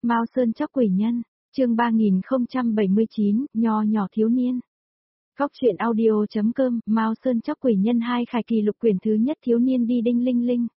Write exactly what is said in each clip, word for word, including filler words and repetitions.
Mao Sơn Chóc Quỷ Nhân, chương ba nghìn không trăm bảy mươi chín, nho nhỏ thiếu niên. Góc truyện audio.com, Mao Sơn Chóc Quỷ Nhân hai khải kỳ lục quyển thứ nhất thiếu niên đi đinh linh linh.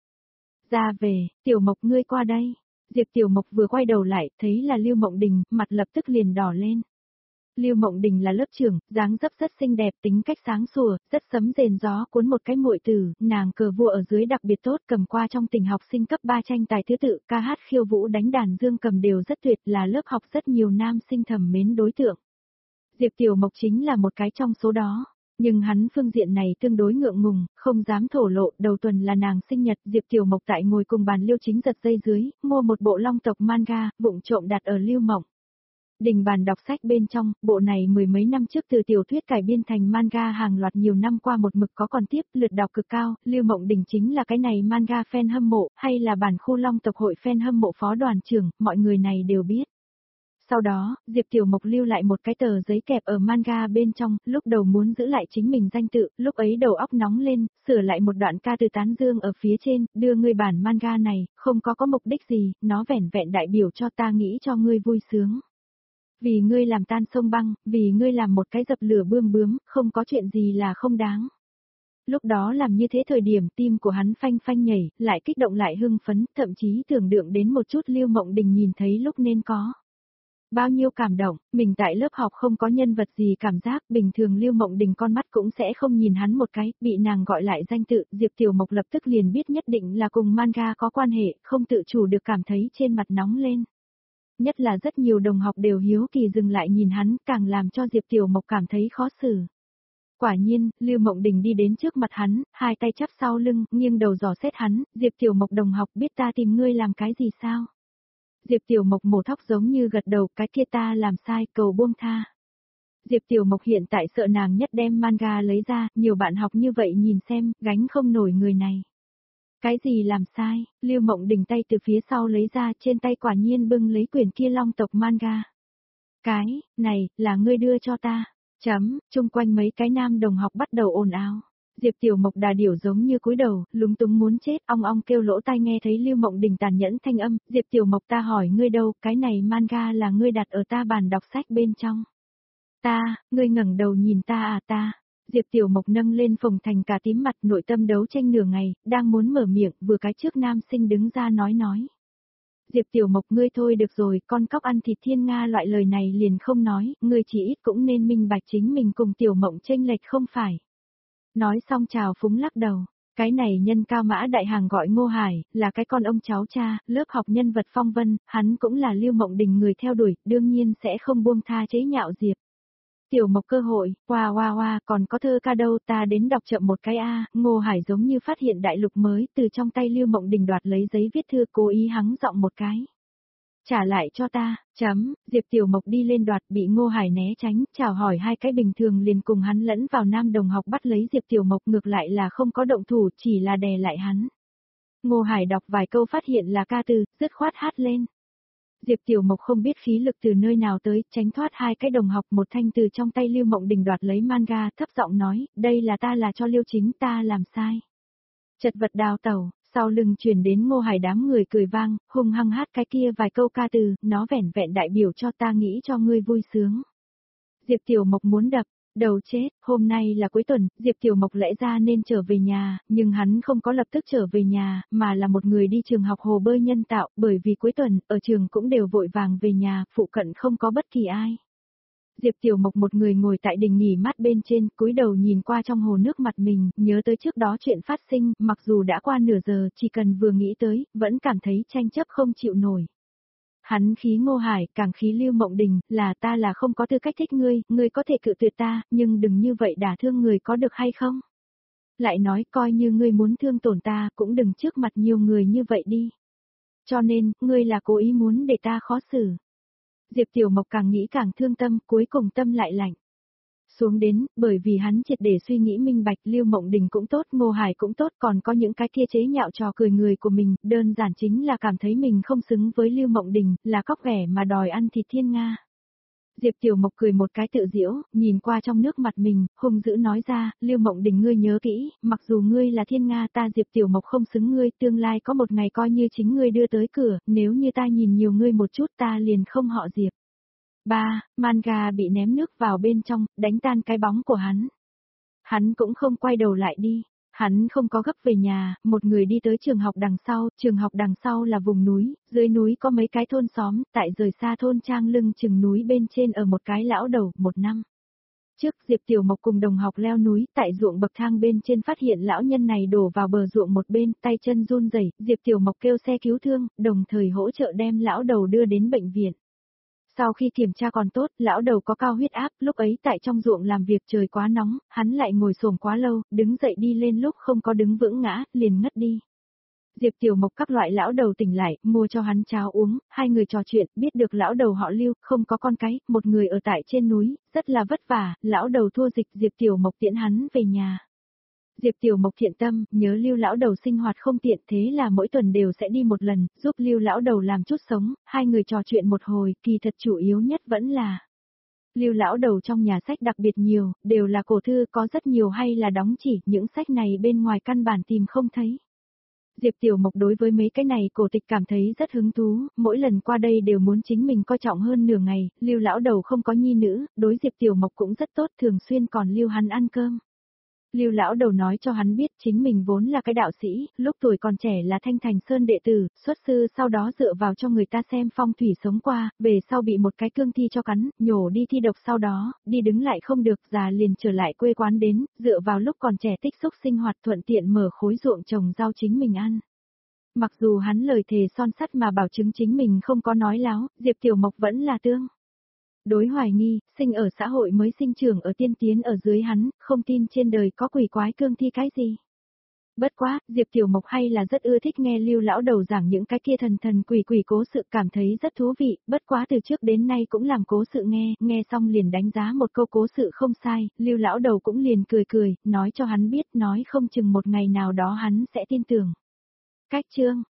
Ra về, Tiểu Mộc ngươi qua đây. Diệp Tiểu Mộc vừa quay đầu lại, thấy là Lưu Mộng Đình, mặt lập tức liền đỏ lên. Lưu Mộng Đình là lớp trưởng, dáng dấp rất xinh đẹp, tính cách sáng sủa, rất sấm rền gió cuốn một cái muội tử, nàng cờ vua ở dưới đặc biệt tốt, cầm qua trong tỉnh học sinh cấp ba tranh tài thứ tự, ca hát khiêu vũ đánh đàn dương cầm đều rất tuyệt, là lớp học rất nhiều nam sinh thầm mến đối tượng. Diệp Tiểu Mộc chính là một cái trong số đó. Nhưng hắn phương diện này tương đối ngượng ngùng, không dám thổ lộ, đầu tuần là nàng sinh nhật, Diệp Tiểu Mộc tại ngồi cùng bàn Liêu Chính giật dây dưới, mua một bộ long tộc manga, vụng trộm đặt ở Lưu Mộng Đình bàn đọc sách bên trong, bộ này mười mấy năm trước từ tiểu thuyết cải biên thành manga hàng loạt nhiều năm qua một mực có còn tiếp, lượt đọc cực cao, Lưu Mộng Đình chính là cái này manga fan hâm mộ, hay là bản khu long tộc hội fan hâm mộ phó đoàn trưởng, mọi người này đều biết. Sau đó, Diệp Tiểu Mộc lưu lại một cái tờ giấy kẹp ở manga bên trong, lúc đầu muốn giữ lại chính mình danh tự, lúc ấy đầu óc nóng lên, sửa lại một đoạn ca từ tán dương ở phía trên, đưa ngươi bản manga này, không có có mục đích gì, nó vẻn vẹn đại biểu cho ta nghĩ cho ngươi vui sướng. Vì ngươi làm tan sông băng, vì ngươi làm một cái dập lửa bươm bướm, không có chuyện gì là không đáng. Lúc đó làm như thế thời điểm tim của hắn phanh phanh nhảy, lại kích động lại hưng phấn, thậm chí tưởng tượng đến một chút Lưu Mộng Đình nhìn thấy lúc nên có. Bao nhiêu cảm động, mình tại lớp học không có nhân vật gì cảm giác, bình thường Lưu Mộng Đình con mắt cũng sẽ không nhìn hắn một cái, bị nàng gọi lại danh tự, Diệp Tiểu Mộc lập tức liền biết nhất định là cùng manga có quan hệ, không tự chủ được cảm thấy trên mặt nóng lên. Nhất là rất nhiều đồng học đều hiếu kỳ dừng lại nhìn hắn, càng làm cho Diệp Tiểu Mộc cảm thấy khó xử. Quả nhiên, Lưu Mộng Đình đi đến trước mặt hắn, hai tay chắp sau lưng, nghiêng đầu dò xét hắn, Diệp Tiểu Mộc đồng học biết ta tìm ngươi làm cái gì sao? Diệp Tiểu Mộc mổ thóc giống như gật đầu, cái kia ta làm sai, cầu buông tha. Diệp Tiểu Mộc hiện tại sợ nàng nhất đem manga lấy ra, nhiều bạn học như vậy nhìn xem, gánh không nổi người này. Cái gì làm sai, Lưu Mộng Đình tay từ phía sau lấy ra, trên tay quả nhiên bưng lấy quyển kia long tộc manga. Cái, này, là ngươi đưa cho ta, chấm, chung quanh mấy cái nam đồng học bắt đầu ồn ào. Diệp Tiểu Mộc đà điểu giống như cúi đầu, lúng túng muốn chết, ong ong kêu lỗ tai nghe thấy Lưu Mộng Đình tàn nhẫn thanh âm, Diệp Tiểu Mộc ta hỏi ngươi đâu, cái này manga là ngươi đặt ở ta bàn đọc sách bên trong. Ta, ngươi ngẩng đầu nhìn ta à ta. Diệp Tiểu Mộc nâng lên phồng thành cả tím mặt, nội tâm đấu tranh nửa ngày, đang muốn mở miệng, vừa cái trước nam sinh đứng ra nói nói. Diệp Tiểu Mộc ngươi thôi được rồi, con cóc ăn thịt thiên nga loại lời này liền không nói, ngươi chỉ ít cũng nên minh bạch chính mình cùng Tiểu Mộng chênh lệch không phải. Nói xong chào phúng lắc đầu, cái này nhân cao mã đại hàng gọi Ngô Hải, là cái con ông cháu cha, lớp học nhân vật phong vân, hắn cũng là Lưu Mộng Đình người theo đuổi, đương nhiên sẽ không buông tha chế nhạo Diệp. Tiểu Mộc cơ hội, hoa hoa hoa, còn có thơ ca đâu ta đến đọc chậm một cái a. Ngô Hải giống như phát hiện đại lục mới, từ trong tay Lưu Mộng Đình đoạt lấy giấy viết thư cố ý hắng giọng một cái. Trả lại cho ta, chấm, Diệp Tiểu Mộc đi lên đoạt bị Ngô Hải né tránh, chào hỏi hai cái bình thường liền cùng hắn lẫn vào nam đồng học bắt lấy Diệp Tiểu Mộc ngược lại là không có động thủ chỉ là đè lại hắn. Ngô Hải đọc vài câu phát hiện là ca từ, dứt khoát hát lên. Diệp Tiểu Mộc không biết khí lực từ nơi nào tới, tránh thoát hai cái đồng học một thanh từ trong tay Lưu Mộng Đình đoạt lấy manga, thấp giọng nói, đây là ta là cho Liêu Chính ta làm sai. Chật vật đào tẩu, sau lưng truyền đến Ngô Hải đám người cười vang, hung hăng hát cái kia vài câu ca từ, nó vẻn vẹn đại biểu cho ta nghĩ cho ngươi vui sướng. Diệp Tiểu Mộc muốn đập, đầu chết, hôm nay là cuối tuần, Diệp Tiểu Mộc lẽ ra nên trở về nhà, nhưng hắn không có lập tức trở về nhà, mà là một người đi trường học hồ bơi nhân tạo, bởi vì cuối tuần, ở trường cũng đều vội vàng về nhà, phụ cận không có bất kỳ ai. Diệp Tiểu Mộc một người ngồi tại đình nghỉ mát bên trên, cúi đầu nhìn qua trong hồ nước mặt mình, nhớ tới trước đó chuyện phát sinh, mặc dù đã qua nửa giờ, chỉ cần vừa nghĩ tới, vẫn cảm thấy tranh chấp không chịu nổi. Hắn khí Ngô Hải, càng khí Lưu Mộng Đình, là ta là không có tư cách thích ngươi, ngươi có thể cự tuyệt ta, nhưng đừng như vậy đả thương người có được hay không? Lại nói coi như ngươi muốn thương tổn ta, cũng đừng trước mặt nhiều người như vậy đi. Cho nên, ngươi là cố ý muốn để ta khó xử. Diệp Tiểu Mộc càng nghĩ càng thương tâm, cuối cùng tâm lại lạnh. Xuống đến, bởi vì hắn triệt để suy nghĩ minh bạch, Lưu Mộng Đình cũng tốt, Ngô Hải cũng tốt, còn có những cái kia chế nhạo trò cười người của mình, đơn giản chính là cảm thấy mình không xứng với Lưu Mộng Đình, là cóc ghẻ mà đòi ăn thịt thiên nga. Diệp Tiểu Mộc cười một cái tự giễu, nhìn qua trong nước mặt mình, hung dữ nói ra, Lưu Mộng Đình ngươi nhớ kỹ, mặc dù ngươi là thiên nga ta Diệp Tiểu Mộc không xứng ngươi, tương lai có một ngày coi như chính ngươi đưa tới cửa, nếu như ta nhìn nhiều ngươi một chút ta liền không họ Diệp. Ba, manga bị ném nước vào bên trong, đánh tan cái bóng của hắn. Hắn cũng không quay đầu lại đi. Hắn không có gấp về nhà, một người đi tới trường học đằng sau, trường học đằng sau là vùng núi, dưới núi có mấy cái thôn xóm, tại rời xa thôn trang lưng chừng núi bên trên ở một cái lão đầu, một năm. Trước Diệp Tiểu Mộc cùng đồng học leo núi, tại ruộng bậc thang bên trên phát hiện lão nhân này đổ vào bờ ruộng một bên, tay chân run rẩy, Diệp Tiểu Mộc kêu xe cứu thương, đồng thời hỗ trợ đem lão đầu đưa đến bệnh viện. Sau khi kiểm tra còn tốt, lão đầu có cao huyết áp, lúc ấy tại trong ruộng làm việc trời quá nóng, hắn lại ngồi xổm quá lâu, đứng dậy đi lên lúc không có đứng vững ngã, liền ngất đi. Diệp Tiểu Mộc các loại lão đầu tỉnh lại, mua cho hắn cháo uống, hai người trò chuyện, biết được lão đầu họ Lưu, không có con cái, một người ở tại trên núi, rất là vất vả, lão đầu thua dịch Diệp Tiểu Mộc tiễn hắn về nhà. Diệp Tiểu Mộc thiện tâm, nhớ Lưu lão đầu sinh hoạt không tiện thế là mỗi tuần đều sẽ đi một lần, giúp Lưu lão đầu làm chút sống, hai người trò chuyện một hồi, kỳ thật chủ yếu nhất vẫn là Lưu lão đầu trong nhà sách đặc biệt nhiều, đều là cổ thư, có rất nhiều hay là đóng chỉ, những sách này bên ngoài căn bản tìm không thấy. Diệp Tiểu Mộc đối với mấy cái này cổ tịch cảm thấy rất hứng thú, mỗi lần qua đây đều muốn chính mình coi trọng hơn nửa ngày, Lưu lão đầu không có nhi nữ, đối Diệp Tiểu Mộc cũng rất tốt, thường xuyên còn lưu hắn ăn cơm. Lưu lão đầu nói cho hắn biết chính mình vốn là cái đạo sĩ, lúc tuổi còn trẻ là Thanh Thành Sơn đệ tử, xuất sư sau đó dựa vào cho người ta xem phong thủy sống qua, về sau bị một cái cương thi cho cắn, nhổ đi thi độc sau đó, đi đứng lại không được, già liền trở lại quê quán đến, dựa vào lúc còn trẻ tích xúc sinh hoạt thuận tiện mở khối ruộng trồng rau chính mình ăn. Mặc dù hắn lời thề son sắt mà bảo chứng chính mình không có nói láo, Diệp Tiểu Mộc vẫn là tương đối hoài nghi, sinh ở xã hội mới sinh trưởng ở tiên tiến ở dưới hắn, không tin trên đời có quỷ quái cương thi cái gì. Bất quá, Diệp Tiểu Mộc hay là rất ưa thích nghe Lưu lão đầu giảng những cái kia thần thần quỷ quỷ cố sự, cảm thấy rất thú vị, bất quá từ trước đến nay cũng làm cố sự nghe, nghe xong liền đánh giá một câu cố sự không sai, Lưu lão đầu cũng liền cười cười, nói cho hắn biết, nói không chừng một ngày nào đó hắn sẽ tin tưởng. Cách chương